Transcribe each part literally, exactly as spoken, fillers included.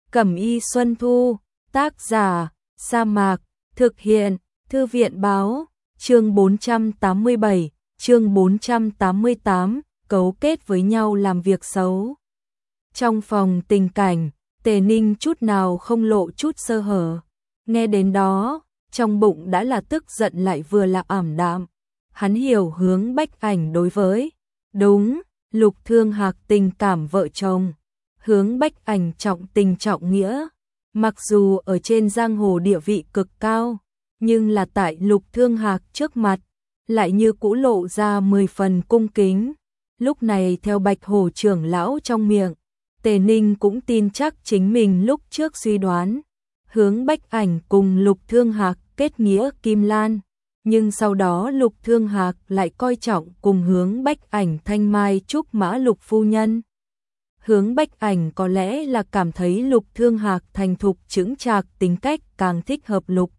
Cẩm y Xuân Thu, tác giả, Sa Mạc, thực hiện, Thư viện báo, chương bốn trăm tám mươi bảy, chương bốn trăm tám mươi tám, cấu kết với nhau làm việc xấu. Trong phòng tình cảnh, Tề Ninh chút nào không lộ chút sơ hở. Nghe đến đó, trong bụng đã là tức giận lại vừa là ảm đạm. Hắn hiểu Hướng Bách Ảnh đối với, đúng, Lục Thương Hạc tình cảm vợ chồng. Hướng Bách Ảnh trọng tình trọng nghĩa. Mặc dù ở trên giang hồ địa vị cực cao, nhưng là tại Lục Thương Hạc trước mặt, lại như cũ lộ ra mười phần cung kính. Lúc này theo Bạch Hổ trưởng lão trong miệng, Tề Ninh cũng tin chắc chính mình lúc trước suy đoán. Hướng Bách Ảnh cùng Lục Thương Hạc kết nghĩa kim lan, nhưng sau đó Lục Thương Hạc lại coi trọng cùng Hướng Bách Ảnh thanh mai trúc mã Lục phu nhân. Hướng Bách Ảnh có lẽ là cảm thấy Lục Thương Hạc thành thục chững chạc tính cách càng thích hợp Lục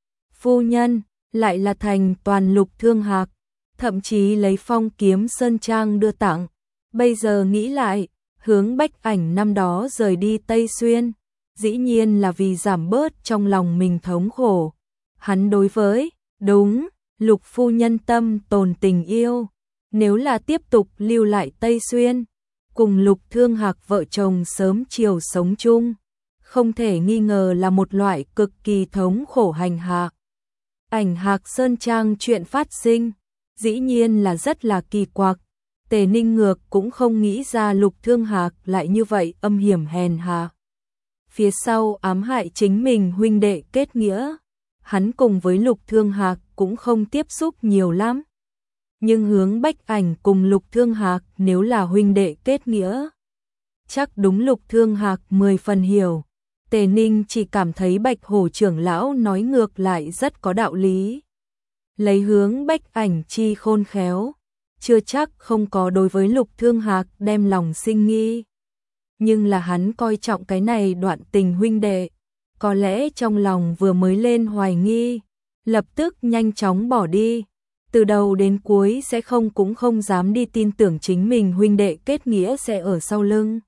phu nhân, lại là thành toàn Lục Thương Hạc, thậm chí lấy Phong Kiếm Sơn Trang đưa tặng. Bây giờ nghĩ lại, Hướng Bách Ảnh năm đó rời đi Tây Xuyên, dĩ nhiên là vì giảm bớt trong lòng mình thống khổ. Hắn đối với, đúng, Lục phu nhân tâm tồn tình yêu, nếu là tiếp tục lưu lại Tây Xuyên, cùng Lục Thương Hạc vợ chồng sớm chiều sống chung, không thể nghi ngờ là một loại cực kỳ thống khổ hành hạ. Ảnh Hạc Sơn Trang chuyện phát sinh, dĩ nhiên là rất là kỳ quặc. Tề Ninh ngược cũng không nghĩ ra Lục Thương Hạc lại như vậy âm hiểm hèn hạ. Phía sau ám hại chính mình huynh đệ kết nghĩa, hắn cùng với Lục Thương Hạc cũng không tiếp xúc nhiều lắm. Nhưng Hướng Bách Ảnh cùng Lục Thương Hạc nếu là huynh đệ kết nghĩa, chắc đúng Lục Thương Hạc mười phần hiểu. Tề Ninh chỉ cảm thấy Bạch Hổ trưởng lão nói ngược lại rất có đạo lý. Lấy Hướng Bách Ảnh chi khôn khéo, chưa chắc không có đối với Lục Thương Hạc đem lòng sinh nghi. Nhưng là hắn coi trọng cái này đoạn tình huynh đệ, có lẽ trong lòng vừa mới lên hoài nghi, lập tức nhanh chóng bỏ đi. Từ đầu đến cuối sẽ không cũng không dám đi tin tưởng chính mình huynh đệ kết nghĩa sẽ ở sau lưng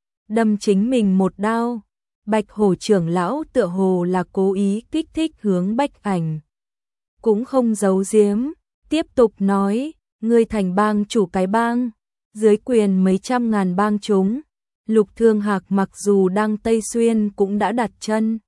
đâm chính mình một đao. Bạch Hổ trưởng lão tựa hồ là cố ý kích thích Hướng Bách Ảnh, cũng không giấu giếm, tiếp tục nói, ngươi thành bang chủ cái bang, dưới quyền mấy trăm ngàn bang chúng, Lục Thương Hạc mặc dù đang Tây Xuyên cũng đã đặt chân,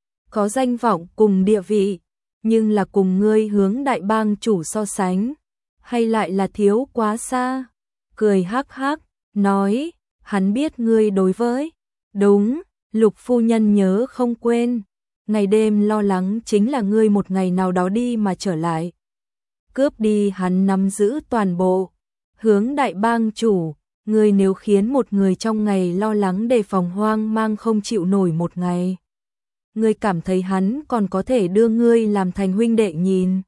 có danh vọng cùng địa vị, nhưng là cùng ngươi Hướng đại bang chủ so sánh, hay lại là thiếu quá xa. Cười hắc hắc, nói, hắn biết ngươi đối với, đúng, Lục phu nhân nhớ không quên, ngày đêm lo lắng chính là ngươi một ngày nào đó đi mà trở lại, cướp đi hắn nắm giữ toàn bộ. Hướng đại bang chủ, ngươi nếu khiến một người trong ngày lo lắng đề phòng hoang mang không chịu nổi một ngày, ngươi cảm thấy hắn còn có thể đưa ngươi làm thành huynh đệ nhìn.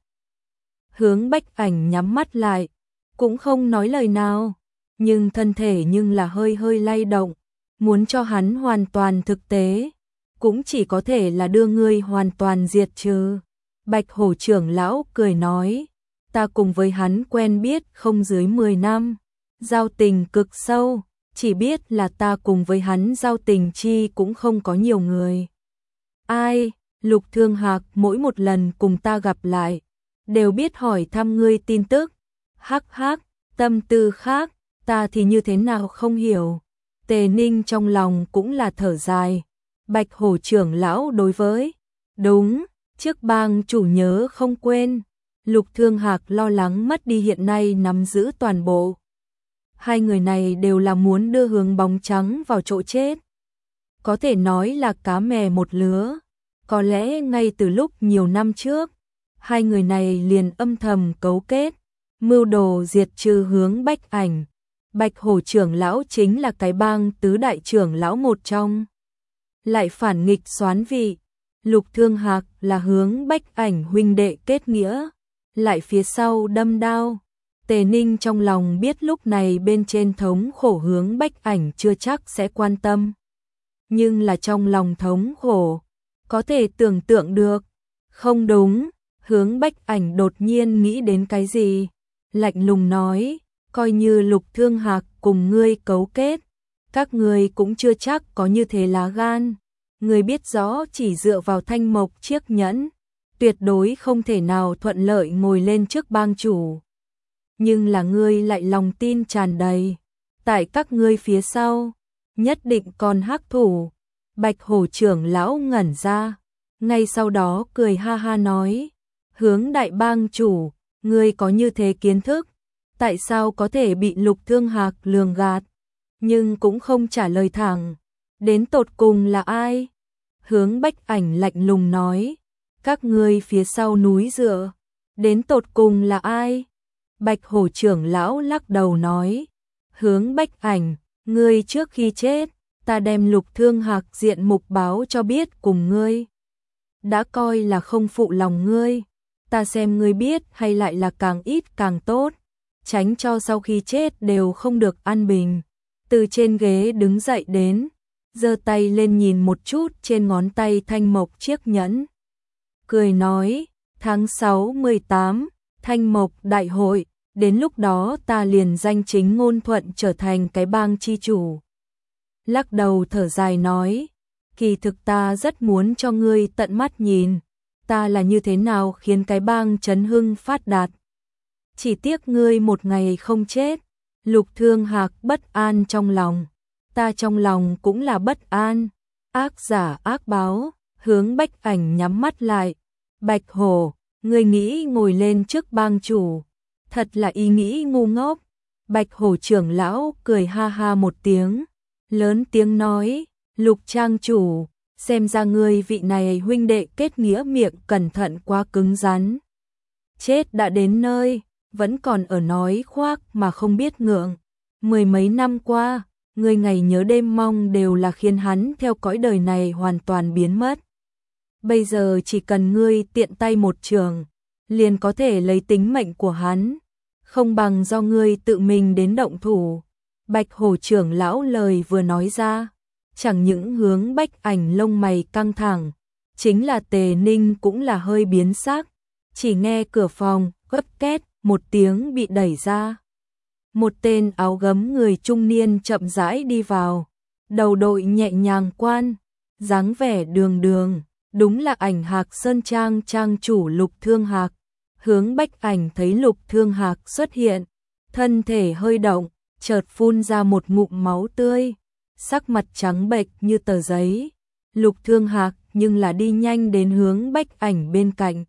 Hướng Bách Ảnh nhắm mắt lại, cũng không nói lời nào, nhưng thân thể nhưng là hơi hơi lay động, muốn cho hắn hoàn toàn thực tế, cũng chỉ có thể là đưa ngươi hoàn toàn diệt trừ. Bạch Hổ trưởng lão cười nói, ta cùng với hắn quen biết không dưới mười năm, giao tình cực sâu, chỉ biết là ta cùng với hắn giao tình chi cũng không có nhiều người. Ai, Lục Thương Hạc mỗi một lần cùng ta gặp lại, đều biết hỏi thăm ngươi tin tức. Hắc hắc, tâm tư khác, ta thì như thế nào không hiểu. Tề Ninh trong lòng cũng là thở dài. Bạch Hổ trưởng lão đối với, đúng, trước bang chủ nhớ không quên. Lục Thương Hạc lo lắng mất đi hiện nay nắm giữ toàn bộ. Hai người này đều là muốn đưa Hướng bóng trắng vào chỗ chết. Có thể nói là cá mè một lứa. Có lẽ ngay từ lúc nhiều năm trước, hai người này liền âm thầm cấu kết, mưu đồ diệt trừ Hướng Bách Ảnh. Bạch Hổ trưởng lão chính là cái bang tứ đại trưởng lão một trong. Lại phản nghịch soán vị, Lục Thương Hạc là Hướng Bách Ảnh huynh đệ kết nghĩa, lại phía sau đâm đao. Tề Ninh trong lòng biết lúc này bên trên thống khổ Hướng Bách Ảnh chưa chắc sẽ quan tâm. Nhưng là trong lòng thống khổ, có thể tưởng tượng được. Không đúng, Hướng Bách Ảnh đột nhiên nghĩ đến cái gì, lạnh lùng nói, coi như Lục Thương Hạc cùng ngươi cấu kết, các ngươi cũng chưa chắc có như thế lá gan. Ngươi biết rõ chỉ dựa vào thanh mộc chiếc nhẫn, tuyệt đối không thể nào thuận lợi ngồi lên chức bang chủ. Nhưng là ngươi lại lòng tin tràn đầy, tại các ngươi phía sau, nhất định còn hắc thủ. Bạch Hổ trưởng lão ngẩn ra, ngay sau đó cười ha ha nói, Hướng đại bang chủ, ngươi có như thế kiến thức, tại sao có thể bị Lục Thương Hạc lường gạt, nhưng cũng không trả lời thẳng, đến tột cùng là ai? Hướng Bách Ảnh lạnh lùng nói, các ngươi phía sau núi dựa, đến tột cùng là ai? Bạch Hổ trưởng lão lắc đầu nói, Hướng Bách Ảnh, ngươi trước khi chết, ta đem Lục Thương Hạc diện mục báo cho biết cùng ngươi. Đã coi là không phụ lòng ngươi, ta xem ngươi biết hay lại là càng ít càng tốt, tránh cho sau khi chết đều không được an bình. Từ trên ghế đứng dậy đến, giơ tay lên nhìn một chút trên ngón tay thanh mộc chiếc nhẫn. Cười nói, tháng sáu mười tám, thanh mộc đại hội, đến lúc đó ta liền danh chính ngôn thuận trở thành cái bang chi chủ. Lắc đầu thở dài nói, kỳ thực ta rất muốn cho ngươi tận mắt nhìn, ta là như thế nào khiến cái bang chấn hưng phát đạt. Chỉ tiếc ngươi một ngày không chết. Lục Thương Hạc bất an trong lòng, ta trong lòng cũng là bất an, ác giả ác báo. Hướng Bách Ảnh nhắm mắt lại, Bạch Hổ, ngươi nghĩ ngồi lên trước bang chủ, thật là ý nghĩ ngu ngốc. Bạch Hổ trưởng lão cười ha ha một tiếng, lớn tiếng nói, Lục trang chủ, xem ra ngươi vị này huynh đệ kết nghĩa miệng cẩn thận quá cứng rắn. Chết đã đến nơi, vẫn còn ở nói khoác mà không biết ngượng. Mười mấy năm qua, ngươi ngày nhớ đêm mong đều là khiến hắn theo cõi đời này hoàn toàn biến mất. Bây giờ chỉ cần ngươi tiện tay một trường, liền có thể lấy tính mệnh của hắn, không bằng do ngươi tự mình đến động thủ. Bạch Hổ trưởng lão lời vừa nói ra, chẳng những Hướng Bách Ảnh lông mày căng thẳng, chính là Tề Ninh cũng là hơi biến sắc. Chỉ nghe cửa phòng gấp két một tiếng bị đẩy ra, một tên áo gấm người trung niên chậm rãi đi vào, đầu đội nhẹ nhàng quan, dáng vẻ đường đường, đúng là Ảnh Hạc Sơn Trang trang chủ Lục Thương Hạc. Hướng Bách Ảnh thấy Lục Thương Hạc xuất hiện, thân thể hơi động, chợt phun ra một ngụm máu tươi, sắc mặt trắng bệch như tờ giấy. Lục Thương Hạc nhưng là đi nhanh đến Hướng Bách Ảnh bên cạnh,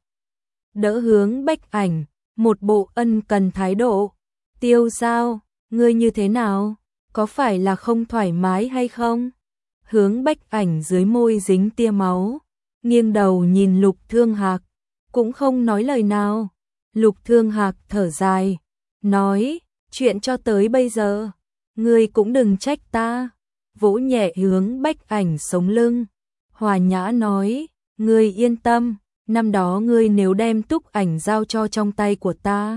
đỡ Hướng Bách Ảnh, một bộ ân cần thái độ. Tiêu Giao, ngươi như thế nào? Có phải là không thoải mái hay không? Hướng Bách Ảnh dưới môi dính tia máu, nghiêng đầu nhìn Lục Thương Hạc, cũng không nói lời nào. Lục Thương Hạc thở dài, nói, chuyện cho tới bây giờ, ngươi cũng đừng trách ta. Vỗ nhẹ Hướng Bách Ảnh sống lưng, hòa nhã nói, ngươi yên tâm, năm đó ngươi nếu đem Túc Ảnh giao cho trong tay của ta,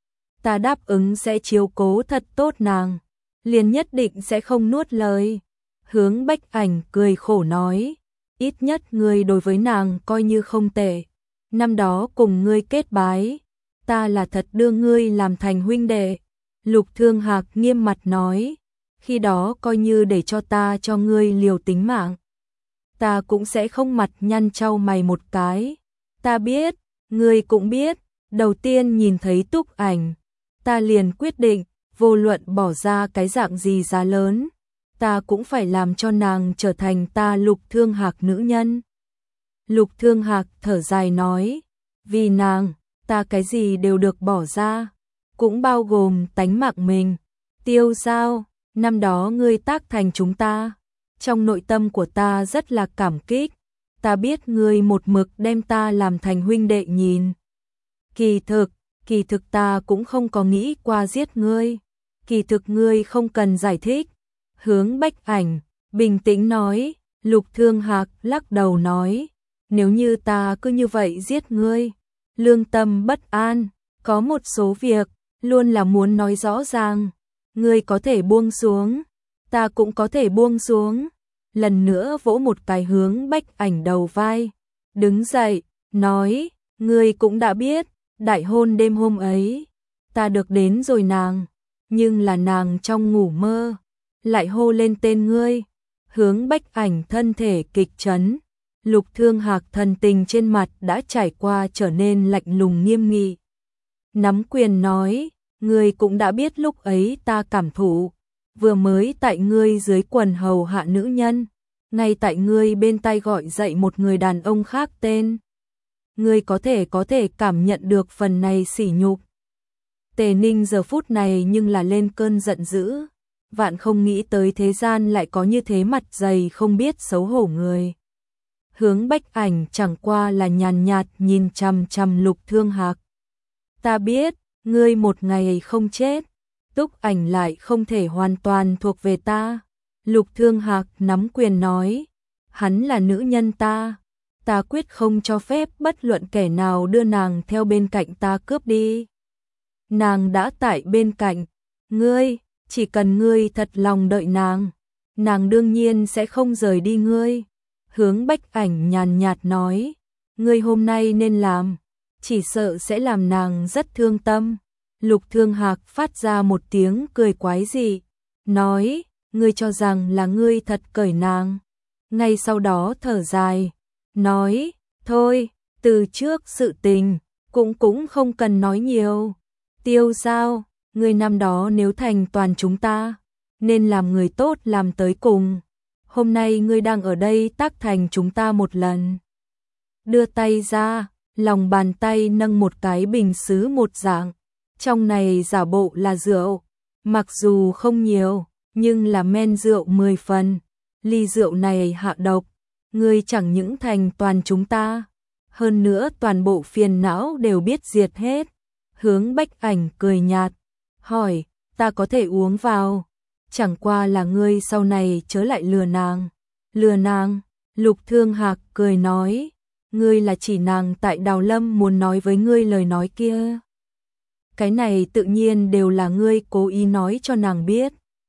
ta đáp ứng sẽ chiếu cố thật tốt nàng, liền nhất định sẽ không nuốt lời. Hướng Bách Ảnh cười khổ nói, ít nhất ngươi đối với nàng coi như không tệ, năm đó cùng ngươi kết bái, ta là thật đưa ngươi làm thành huynh đệ. Lục Thương Hạc nghiêm mặt nói, khi đó coi như để cho ta cho ngươi liều tính mạng, ta cũng sẽ không mặt nhăn trao mày một cái. Ta biết, ngươi cũng biết, đầu tiên nhìn thấy Túc Ảnh, ta liền quyết định, vô luận bỏ ra cái dạng gì giá lớn, ta cũng phải làm cho nàng trở thành ta Lục Thương Hạc nữ nhân. Lục Thương Hạc thở dài nói, vì nàng, ta cái gì đều được bỏ ra, cũng bao gồm tánh mạng mình. Tiêu Giao, năm đó ngươi tác thành chúng ta, trong nội tâm của ta rất là cảm kích, ta biết ngươi một mực đem ta làm thành huynh đệ nhìn. Kỳ thực, kỳ thực ta cũng không có nghĩ qua giết ngươi, kỳ thực ngươi không cần giải thích. Hướng Bách Ảnh bình tĩnh nói. Lục Thương Hạc lắc đầu nói, nếu như ta cứ như vậy giết ngươi, lương tâm bất an, có một số việc luôn là muốn nói rõ ràng, ngươi có thể buông xuống, ta cũng có thể buông xuống. Lần nữa vỗ một cái Hướng Bách Ảnh đầu vai, đứng dậy, nói, ngươi cũng đã biết, đại hôn đêm hôm ấy, ta được đến rồi nàng, nhưng là nàng trong ngủ mơ, lại hô lên tên ngươi. Hướng Bách Ảnh thân thể kịch chấn, Lục Thương Hạc thần tình trên mặt đã trải qua trở nên lạnh lùng nghiêm nghị. Nắm quyền nói, ngươi cũng đã biết lúc ấy ta cảm thụ, vừa mới tại ngươi dưới quần hầu hạ nữ nhân, ngay tại ngươi bên tai gọi dậy một người đàn ông khác tên. Ngươi có thể có thể cảm nhận được phần này sỉ nhục. Tề Ninh giờ phút này nhưng là lên cơn giận dữ, vạn không nghĩ tới thế gian lại có như thế mặt dày không biết xấu hổ người. Hướng Bách Ảnh chẳng qua là nhàn nhạt nhìn chằm chằm Lục Thương Hạc. Ta biết, ngươi một ngày không chết, Túc Ảnh lại không thể hoàn toàn thuộc về ta. Lục Thương Hạc nắm quyền nói, hắn là nữ nhân ta, ta quyết không cho phép bất luận kẻ nào đưa nàng theo bên cạnh ta cướp đi. Nàng đã tại bên cạnh, ngươi, chỉ cần ngươi thật lòng đợi nàng, nàng đương nhiên sẽ không rời đi ngươi. Hướng Bách Ảnh nhàn nhạt nói, ngươi hôm nay nên làm, chỉ sợ sẽ làm nàng rất thương tâm. Lục Thương Hạc phát ra một tiếng cười quái dị, nói, ngươi cho rằng là ngươi thật cởi nàng. Ngay sau đó thở dài, nói, thôi, từ trước sự tình, cũng cũng không cần nói nhiều. Tiêu Giao, ngươi năm đó nếu thành toàn chúng ta, nên làm người tốt làm tới cùng. Hôm nay ngươi đang ở đây tác thành chúng ta một lần. Đưa tay ra, lòng bàn tay nâng một cái bình sứ một dạng. Trong này giả bộ là rượu, mặc dù không nhiều, nhưng là men rượu mười phần. Ly rượu này hạ độc, ngươi chẳng những thành toàn chúng ta, hơn nữa toàn bộ phiền não đều biết diệt hết. Hướng Bách Ảnh cười nhạt, hỏi, ta có thể uống vào, chẳng qua là ngươi sau này chớ lại lừa nàng. Lừa nàng, Lục Thương Hạc cười nói, ngươi là chỉ nàng tại Đào Lâm muốn nói với ngươi lời nói kia. Cái này tự nhiên đều là ngươi cố ý nói cho nàng biết.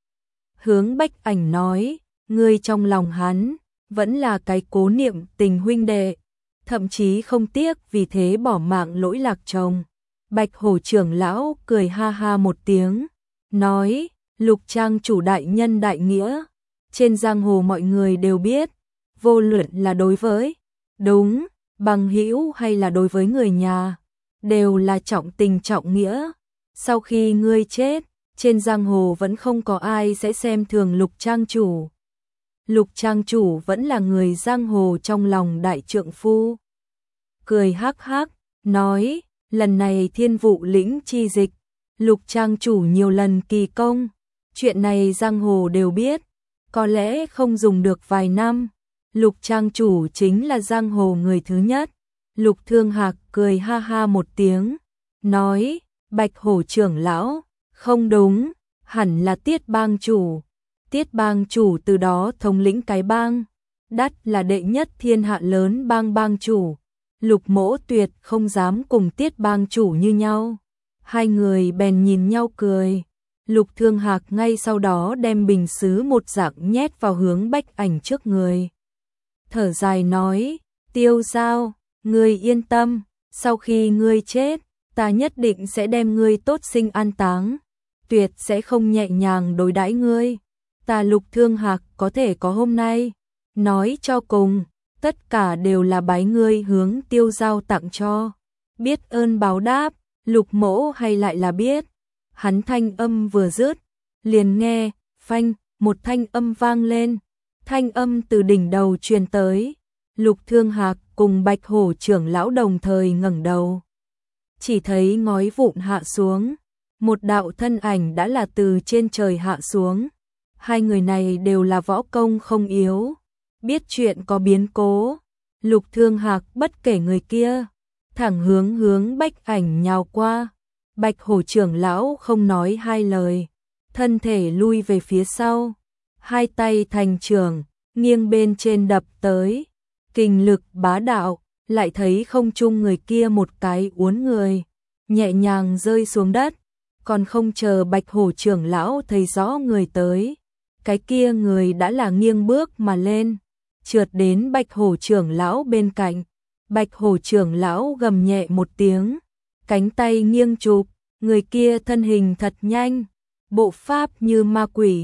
Hướng Bách Ảnh nói, ngươi trong lòng hắn, vẫn là cái cố niệm tình huynh đệ, thậm chí không tiếc vì thế bỏ mạng lỗi lạc chồng. Bạch Hổ trưởng lão cười ha ha một tiếng, nói, Lục trang chủ đại nhân đại nghĩa, trên giang hồ mọi người đều biết, vô luận là đối với, đúng, bằng hữu hay là đối với người nhà, đều là trọng tình trọng nghĩa. Sau khi ngươi chết, trên giang hồ vẫn không có ai sẽ xem thường Lục trang chủ. Lục trang chủ vẫn là người giang hồ trong lòng đại trượng phu. Cười hắc hắc, nói, lần này thiên vụ lĩnh chi dịch, Lục trang chủ nhiều lần kỳ công, chuyện này giang hồ đều biết, có lẽ không dùng được vài năm, Lục trang chủ chính là giang hồ người thứ nhất. Lục Thương Hạc cười ha ha một tiếng, nói, Bạch Hổ trưởng lão, không đúng, hẳn là Tiết bang chủ. Tiết bang chủ từ đó thống lĩnh cái bang, đắt là đệ nhất thiên hạ lớn bang bang chủ. Lục Mỗ tuyệt không dám cùng Tiết bang chủ như nhau. Hai người bèn nhìn nhau cười. Lục Thương Hạc ngay sau đó đem bình sứ một dạng nhét vào Hướng Bách Ảnh trước người. Thở dài nói, Tiêu Giao, ngươi yên tâm, sau khi ngươi chết, ta nhất định sẽ đem ngươi tốt sinh an táng, tuyệt sẽ không nhẹ nhàng đối đãi ngươi. Ta Lục Thương Hạc có thể có hôm nay, nói cho cùng, tất cả đều là bái ngươi Hướng Tiêu Giao tặng cho. Biết ơn báo đáp, Lục Mỗ hay lại là biết. Hắn thanh âm vừa dứt, liền nghe, phanh, một thanh âm vang lên. Thanh âm từ đỉnh đầu truyền tới. Lục Thương Hạc cùng Bạch Hổ trưởng lão đồng thời ngẩng đầu. Chỉ thấy ngói vụn hạ xuống, một đạo thân ảnh đã là từ trên trời hạ xuống. Hai người này đều là võ công không yếu, biết chuyện có biến cố. Lục Thương Hạc bất kể người kia, thẳng hướng Hướng Bách Ảnh nhào qua. Bạch Hổ trưởng lão không nói hai lời, thân thể lui về phía sau, hai tay thành trường, nghiêng bên trên đập tới, kình lực bá đạo, lại thấy không trung người kia một cái uốn người, nhẹ nhàng rơi xuống đất, còn không chờ Bạch Hổ trưởng lão thấy rõ người tới, cái kia người đã là nghiêng bước mà lên, trượt đến Bạch Hổ trưởng lão bên cạnh. Bạch Hổ trưởng lão gầm nhẹ một tiếng, cánh tay nghiêng chụp, người kia thân hình thật nhanh, bộ pháp như ma quỷ,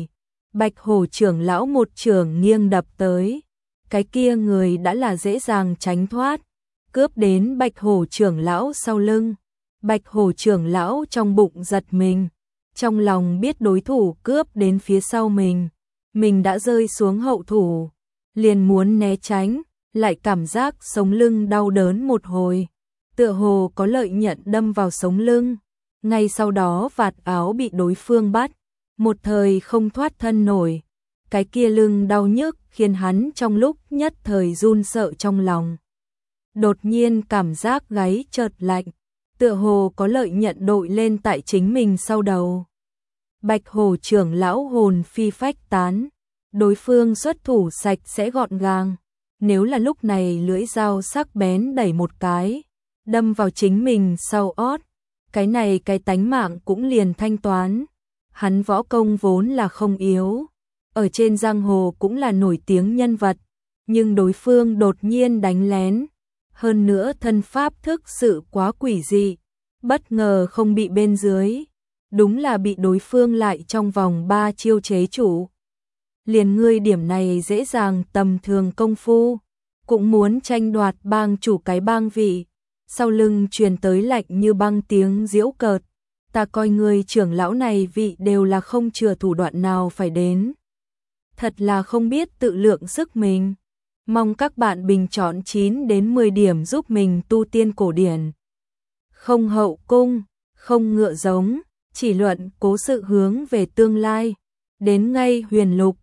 Bạch Hổ trưởng lão một trường nghiêng đập tới, cái kia người đã là dễ dàng tránh thoát, cướp đến Bạch Hổ trưởng lão sau lưng. Bạch Hổ trưởng lão trong bụng giật mình, trong lòng biết đối thủ cướp đến phía sau mình, mình đã rơi xuống hậu thủ, liền muốn né tránh, lại cảm giác sống lưng đau đớn một hồi, tựa hồ có lợi nhận đâm vào sống lưng, ngay sau đó vạt áo bị đối phương bắt, một thời không thoát thân nổi, cái kia lưng đau nhức khiến hắn trong lúc nhất thời run sợ trong lòng. Đột nhiên cảm giác gáy chợt lạnh, tựa hồ có lợi nhận đội lên tại chính mình sau đầu. Bạch Hổ trưởng lão hồn phi phách tán, đối phương xuất thủ sạch sẽ gọn gàng, nếu là lúc này lưỡi dao sắc bén đẩy một cái, đâm vào chính mình sau ót, cái này cái tánh mạng cũng liền thanh toán. Hắn võ công vốn là không yếu, ở trên giang hồ cũng là nổi tiếng nhân vật, nhưng đối phương đột nhiên đánh lén, hơn nữa thân pháp thức sự quá quỷ dị, bất ngờ không bị bên dưới, đúng là bị đối phương lại trong vòng ba chiêu chế chủ. Liền ngươi điểm này dễ dàng tầm thường công phu, cũng muốn tranh đoạt bang chủ cái bang vị, sau lưng truyền tới lạnh như băng tiếng giễu cợt, ta coi ngươi trưởng lão này vị đều là không chừa thủ đoạn nào phải đến. Thật là không biết tự lượng sức mình. Mong các bạn bình chọn chín đến mười điểm giúp mình tu tiên cổ điển. Không hậu cung, không ngựa giống, chỉ luận cố sự hướng về tương lai. Đến ngay huyền lục,